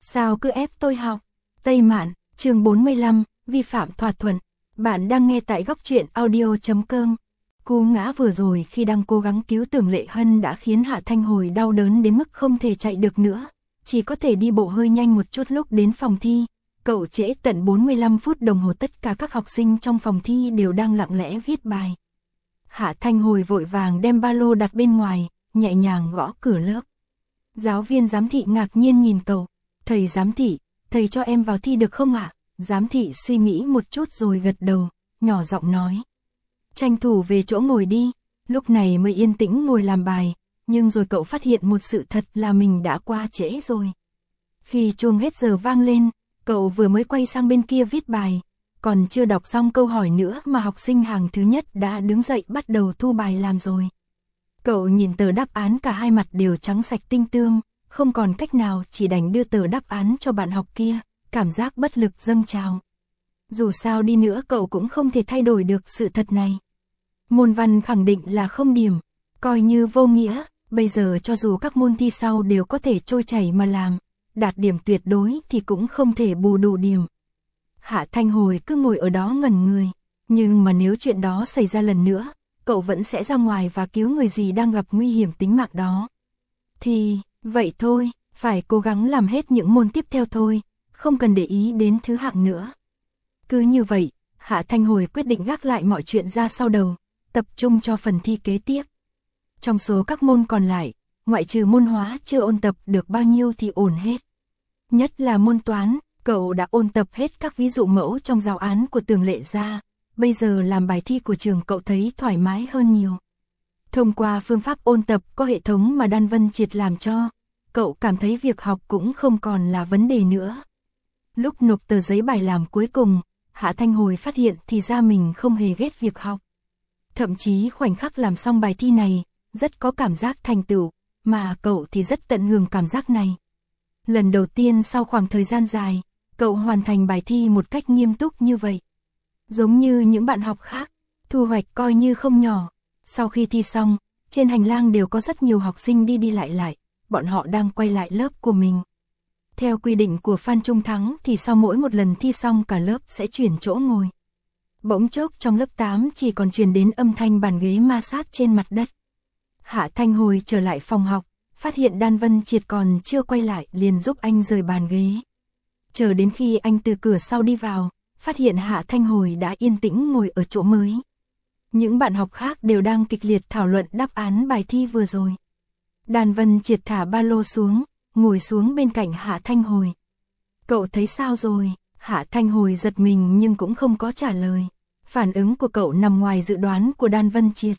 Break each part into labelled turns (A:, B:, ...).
A: sao cứ ép tôi học? Tây Mạn, chương 45, vi phạm thỏa thuận. Bạn đang nghe tại góc truyện audio.com. Cú ngã vừa rồi khi đang cố gắng cứu Tưởng Lệ Hân đã khiến Hạ Thanh Hồi đau đớn đến mức không thể chạy được nữa, chỉ có thể đi bộ hơi nhanh một chút. Lúc đến phòng thi, cậu trễ tận 45 phút đồng hồ, tất cả các học sinh trong phòng thi đều đang lặng lẽ viết bài. Hạ Thanh Hồi vội vàng đem ba lô đặt bên ngoài, nhẹ nhàng gõ cửa lớp. Giáo viên giám thị ngạc nhiên nhìn cậu. Thầy giám thị, thầy cho em vào thi được không ạ? Giám thị suy nghĩ một chút rồi gật đầu, nhỏ giọng nói. Tranh thủ về chỗ ngồi đi. Lúc này mới yên tĩnh ngồi làm bài, nhưng rồi cậu phát hiện một sự thật là mình đã qua trễ rồi. Khi chuông hết giờ vang lên, cậu vừa mới quay sang bên kia viết bài, còn chưa đọc xong câu hỏi nữa mà học sinh hàng thứ nhất đã đứng dậy bắt đầu thu bài làm rồi. Cậu nhìn tờ đáp án, cả hai mặt đều trắng sạch tinh tươm, không còn cách nào, chỉ đành đưa tờ đáp án cho bạn học kia, cảm giác bất lực dâng trào. Dù sao đi nữa cậu cũng không thể thay đổi được sự thật này. Môn văn khẳng định là không điểm, coi như vô nghĩa, bây giờ cho dù các môn thi sau đều có thể trôi chảy mà làm, đạt điểm tuyệt đối thì cũng không thể bù đủ điểm. Hạ Thanh Hồi cứ ngồi ở đó ngẩn người, nhưng mà nếu chuyện đó xảy ra lần nữa, cậu vẫn sẽ ra ngoài và cứu người gì đang gặp nguy hiểm tính mạng đó. Thì, vậy thôi, phải cố gắng làm hết những môn tiếp theo thôi, không cần để ý đến thứ hạng nữa. Cứ như vậy, Hạ Thanh Hồi quyết định gác lại mọi chuyện ra sau đầu, tập trung cho phần thi kế tiếp. Trong số các môn còn lại, ngoại trừ môn hóa chưa ôn tập được bao nhiêu thì ổn hết. Nhất là môn toán, cậu đã ôn tập hết các ví dụ mẫu trong giáo án của Tưởng Lệ ra. Bây giờ làm bài thi của trường cậu thấy thoải mái hơn nhiều. Thông qua phương pháp ôn tập có hệ thống mà Đan Vân Triệt làm cho, cậu cảm thấy việc học cũng không còn là vấn đề nữa. Lúc nộp tờ giấy bài làm cuối cùng, Hạ Thanh Hồi phát hiện thì ra mình không hề ghét việc học. Thậm chí khoảnh khắc làm xong bài thi này, rất có cảm giác thành tựu, mà cậu thì rất tận hưởng cảm giác này. Lần đầu tiên sau khoảng thời gian dài, cậu hoàn thành bài thi một cách nghiêm túc như vậy. Giống như những bạn học khác, thu hoạch coi như không nhỏ. Sau khi thi xong, trên hành lang đều có rất nhiều học sinh đi đi lại, bọn họ đang quay lại lớp của mình. Theo quy định của Phan Trung Thắng thì sau mỗi một lần thi xong cả lớp sẽ chuyển chỗ ngồi. Bỗng chốc trong lớp 8 chỉ còn truyền đến âm thanh bàn ghế ma sát trên mặt đất. Hạ Thanh Hồi trở lại phòng học, phát hiện Đan Vân Triệt còn chưa quay lại, liền giúp anh rời bàn ghế. Chờ đến khi anh từ cửa sau đi vào, phát hiện Hạ Thanh Hồi đã yên tĩnh ngồi ở chỗ mới. Những bạn học khác đều đang kịch liệt thảo luận đáp án bài thi vừa rồi. Đan Vân Triệt thả ba lô xuống, ngồi xuống bên cạnh Hạ Thanh Hồi. Cậu thấy sao rồi? Hạ Thanh Hồi giật mình nhưng cũng không có trả lời. Phản ứng của cậu nằm ngoài dự đoán của Đan Vân Triệt.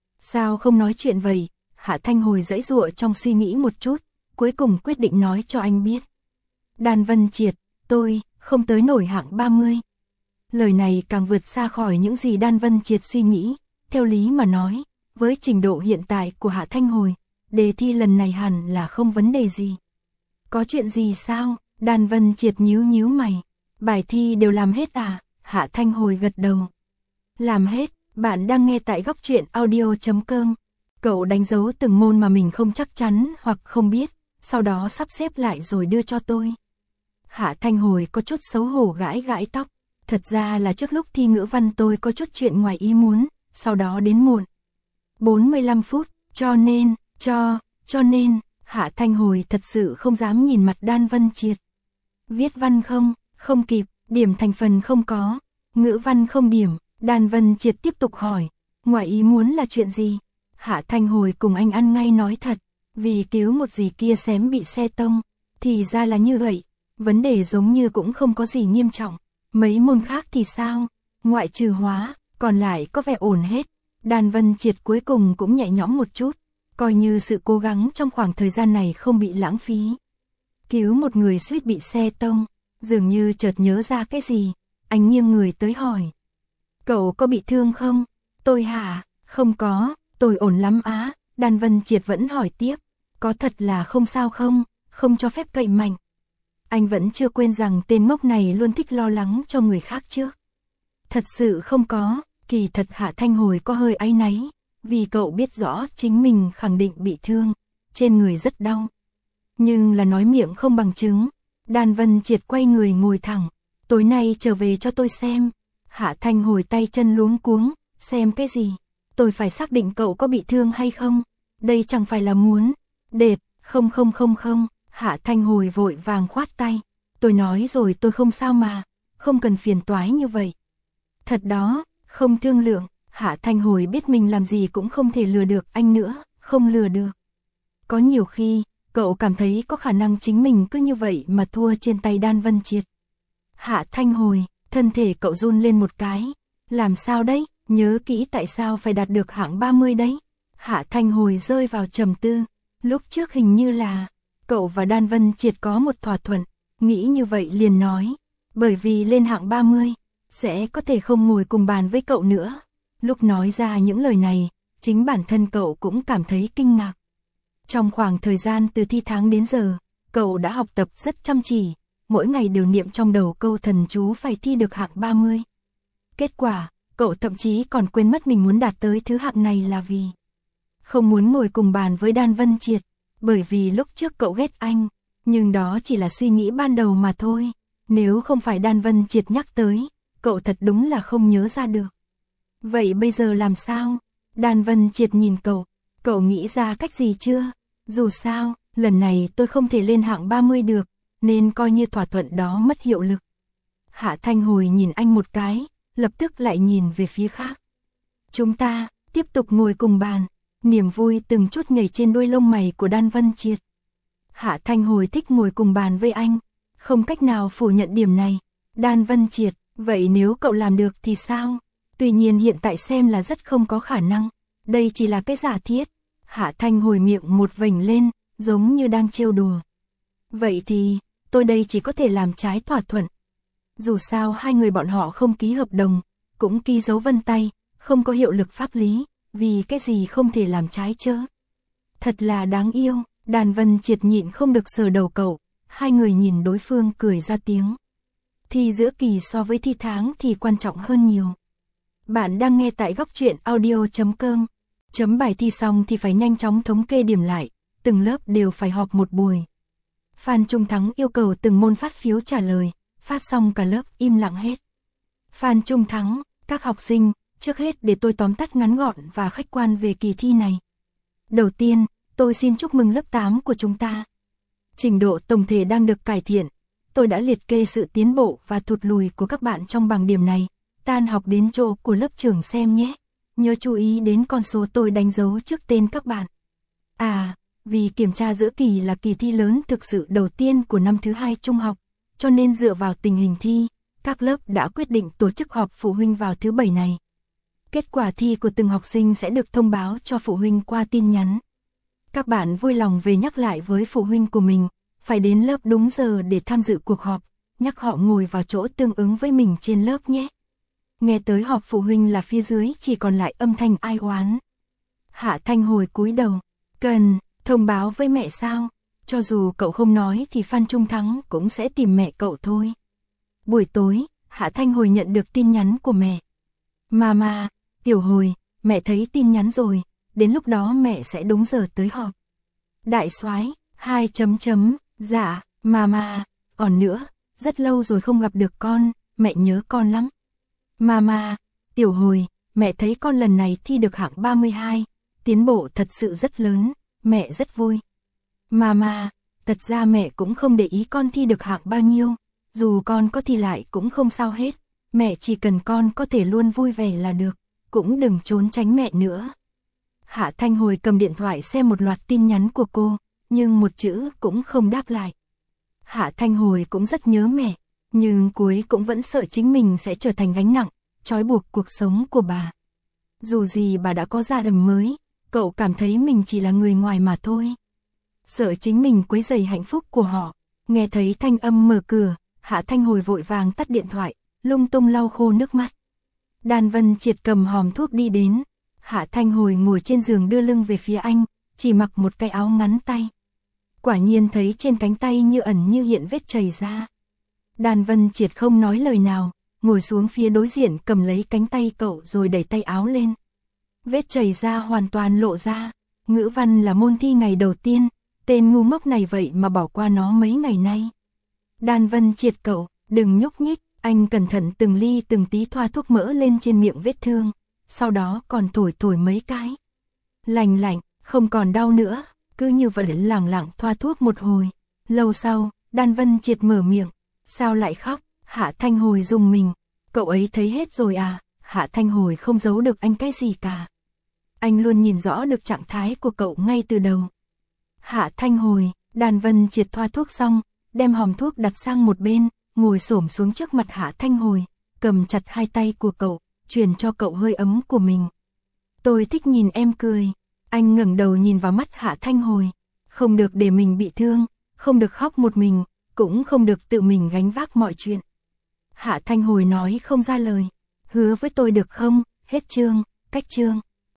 A: Sao không nói chuyện vậy? Hạ Thanh Hồi giãy giụa trong suy nghĩ một chút, cuối cùng quyết định nói cho anh biết. Đan Vân Triệt, tôi không tới nổi hạng 30. Lời này càng vượt xa khỏi những gì Đan Vân Triệt suy nghĩ. Theo lý mà nói, với trình độ hiện tại của Hạ Thanh Hồi, đề thi lần này hẳn là không vấn đề gì. Có chuyện gì sao? Đan Vân Triệt nhíu mày. Bài thi đều làm hết à? Hạ Thanh Hồi gật đầu. Làm hết. Bạn đang nghe tại góc truyện audio.com. Cậu đánh dấu từng môn mà mình không chắc chắn hoặc không biết, sau đó sắp xếp lại rồi đưa cho tôi. Hạ Thanh Hồi có chút xấu hổ gãi tóc. Thật ra là trước lúc thi ngữ văn tôi có chút chuyện ngoài ý muốn, sau đó đến muộn 45 phút, cho nên, Hạ Thanh Hồi thật sự không dám nhìn mặt Đan Vân Triệt. Viết văn không kịp, điểm thành phần không có, ngữ văn không điểm. Đan Vân Triệt tiếp tục hỏi, ngoài ý muốn là chuyện gì? Hạ Thanh Hồi cùng anh ăn ngay nói thật, vì cứu một dì kia xém bị xe tông, thì ra là như vậy, vấn đề giống như cũng không có gì nghiêm trọng. Mấy môn khác thì sao? Ngoại trừ hóa, còn lại có vẻ ổn hết. Đan Vân Triệt cuối cùng cũng nhẹ nhõm một chút, coi như sự cố gắng trong khoảng thời gian này không bị lãng phí. Cứu một người suýt bị xe tông, dường như chợt nhớ ra cái gì, anh nghiêng người tới hỏi. Cậu có bị thương không? Tôi hả? Không có, tôi ổn lắm á. Đan Vân Triệt vẫn hỏi tiếp. Có thật là không sao không? Không cho phép cậy mạnh. Anh vẫn chưa quên rằng tên ngốc này luôn thích lo lắng cho người khác trước. Thật sự không có. Kỳ thật Hạ Thanh Hồi có hơi áy náy, vì cậu biết rõ chính mình khẳng định bị thương, trên người rất đau. Nhưng là nói miệng không bằng chứng. Đan Vân Triệt quay người ngồi thẳng. Tối nay trở về cho tôi xem. Hạ Thanh Hồi tay chân luống cuống. Xem cái gì? Tôi phải xác định cậu có bị thương hay không. Đây chẳng phải là muốn. Đệt, không. Hạ Thanh Hồi vội vàng khoát tay. Tôi nói rồi tôi không sao mà. Không cần phiền toái như vậy. Thật đó, không thương lượng. Hạ Thanh Hồi biết mình làm gì cũng không thể lừa được anh nữa. Không lừa được. Có nhiều khi, cậu cảm thấy có khả năng chính mình cứ như vậy mà thua trên tay Đan Vân Triệt. Hạ Thanh Hồi, thân thể cậu run lên một cái. Làm sao đấy? Nhớ kỹ tại sao phải đạt được hạng 30 đấy. Hạ Thanh Hồi rơi vào trầm tư. Lúc trước hình như là cậu và Đan Vân Triệt có một thỏa thuận. Nghĩ như vậy liền nói. Bởi vì lên hạng 30, sẽ có thể không ngồi cùng bàn với cậu nữa. Lúc nói ra những lời này, chính bản thân cậu cũng cảm thấy kinh ngạc. Trong khoảng thời gian từ thi tháng đến giờ, cậu đã học tập rất chăm chỉ. Mỗi ngày đều niệm trong đầu câu thần chú phải thi được hạng 30. Kết quả, cậu thậm chí còn quên mất mình muốn đạt tới thứ hạng này là vì không muốn ngồi cùng bàn với Đan Vân Triệt. Bởi vì lúc trước cậu ghét anh, nhưng đó chỉ là suy nghĩ ban đầu mà thôi. Nếu không phải Đan Vân Triệt nhắc tới, cậu thật đúng là không nhớ ra được. Vậy bây giờ làm sao? Đan Vân Triệt nhìn cậu nghĩ ra cách gì chưa? Dù sao, lần này tôi không thể lên hạng 30 được, nên coi như thỏa thuận đó mất hiệu lực. Hạ Thanh Hồi nhìn anh một cái, lập tức lại nhìn về phía khác. Chúng ta, tiếp tục ngồi cùng bàn. Niềm vui từng chút nhảy trên đuôi lông mày của Đan Vân Triệt. Hạ Thanh Hồi thích ngồi cùng bàn với anh, không cách nào phủ nhận điểm này. Đan Vân Triệt, vậy nếu cậu làm được thì sao? Tuy nhiên hiện tại xem là rất không có khả năng. Đây chỉ là cái giả thiết. Hạ Thanh Hồi miệng một vểnh lên, giống như đang trêu đùa. Vậy thì, tôi đây chỉ có thể làm trái thỏa thuận. Dù sao hai người bọn họ không ký hợp đồng, cũng ký dấu vân tay, không có hiệu lực pháp lý, vì cái gì không thể làm trái chứ? Thật là đáng yêu. Đan Vân Triệt nhịn không được sờ đầu cậu. Hai người nhìn đối phương cười ra tiếng. Thi giữa kỳ so với thi tháng thì quan trọng hơn nhiều. Bạn đang nghe tại góc truyện audio.com. Chấm bài thi xong thì phải nhanh chóng thống kê điểm lại. Từng lớp đều phải họp một buổi. Phan Trung Thắng yêu cầu từng môn phát phiếu trả lời. Phát xong cả lớp im lặng hết. Phan Trung Thắng, các học sinh, trước hết để tôi tóm tắt ngắn gọn và khách quan về kỳ thi này. Đầu tiên, tôi xin chúc mừng lớp 8 của chúng ta. Trình độ tổng thể đang được cải thiện. Tôi đã liệt kê sự tiến bộ và thụt lùi của các bạn trong bảng điểm này. Tan học đến chỗ của lớp trưởng xem nhé. Nhớ chú ý đến con số tôi đánh dấu trước tên các bạn. Vì kiểm tra giữa kỳ là kỳ thi lớn thực sự đầu tiên của năm thứ 2 trung học, cho nên dựa vào tình hình thi, các lớp đã quyết định tổ chức họp phụ huynh vào thứ Bảy này. Kết quả thi của từng học sinh sẽ được thông báo cho phụ huynh qua tin nhắn. Các bạn vui lòng về nhắc lại với phụ huynh của mình, phải đến lớp đúng giờ để tham dự cuộc họp, nhắc họ ngồi vào chỗ tương ứng với mình trên lớp nhé. Nghe tới họp phụ huynh là phía dưới chỉ còn lại âm thanh ai oán. Hạ Thanh Hồi cúi đầu, cần thông báo với mẹ sao? Cho dù cậu không nói thì Phan Trung Thắng cũng sẽ tìm mẹ cậu thôi. Buổi tối, Hạ Thanh Hồi nhận được tin nhắn của mẹ. Mama, Tiểu Hồi, mẹ thấy tin nhắn rồi, đến lúc đó mẹ sẽ đúng giờ tới họp. Đại soái, dạ, mama, còn nữa, rất lâu rồi không gặp được con, mẹ nhớ con lắm. Mama, Tiểu Hồi, mẹ thấy con lần này thi được hạng 32, tiến bộ thật sự rất lớn, mẹ rất vui. Mama, thật ra mẹ cũng không để ý con thi được hạng bao nhiêu, dù con có thi lại cũng không sao hết, mẹ chỉ cần con có thể luôn vui vẻ là được, cũng đừng trốn tránh mẹ nữa. Hạ Thanh Hồi cầm điện thoại xem một loạt tin nhắn của cô, nhưng một chữ cũng không đáp lại. Hạ Thanh Hồi cũng rất nhớ mẹ, nhưng cuối cũng vẫn sợ chính mình sẽ trở thành gánh nặng, trói buộc cuộc sống của bà. Dù gì bà đã có gia đình mới, cậu cảm thấy mình chỉ là người ngoài mà thôi. Sợ chính mình quấy rầy hạnh phúc của họ. Nghe thấy thanh âm mở cửa, Hạ Thanh Hồi vội vàng tắt điện thoại, lung tung lau khô nước mắt. Đan Vân Triệt cầm hòm thuốc đi đến. Hạ Thanh Hồi ngồi trên giường đưa lưng về phía anh, chỉ mặc một cái áo ngắn tay. Quả nhiên thấy trên cánh tay như ẩn như hiện vết chảy ra. Đan Vân Triệt không nói lời nào, ngồi xuống phía đối diện cầm lấy cánh tay cậu rồi đẩy tay áo lên. Vết chảy ra hoàn toàn lộ ra. Ngữ văn là môn thi ngày đầu tiên, tên ngu ngốc này vậy mà bỏ qua nó mấy ngày nay. Đan Vân Triệt cậu, đừng nhúc nhích, anh cẩn thận từng ly từng tí thoa thuốc mỡ lên trên miệng vết thương, sau đó còn thổi thổi mấy cái. Lành lạnh, không còn đau nữa, cứ như vậy lẳng lặng thoa thuốc một hồi. Lâu sau, Đan Vân Triệt mở miệng, sao lại khóc? Hạ Thanh Hồi rùng mình, cậu ấy thấy hết rồi à? Hạ Thanh Hồi không giấu được anh cái gì cả. Anh luôn nhìn rõ được trạng thái của cậu ngay từ đầu. Hạ Thanh Hồi, Đan Vân Triệt thoa thuốc xong, đem hòm thuốc đặt sang một bên, ngồi xổm xuống trước mặt Hạ Thanh Hồi, cầm chặt hai tay của cậu, truyền cho cậu hơi ấm của mình. Tôi thích nhìn em cười. Anh ngẩng đầu nhìn vào mắt Hạ Thanh Hồi, không được để mình bị thương, không được khóc một mình, cũng không được tự mình gánh vác mọi chuyện. Hạ Thanh Hồi nói không ra lời, hứa với tôi được không? Hết chương, cách chương.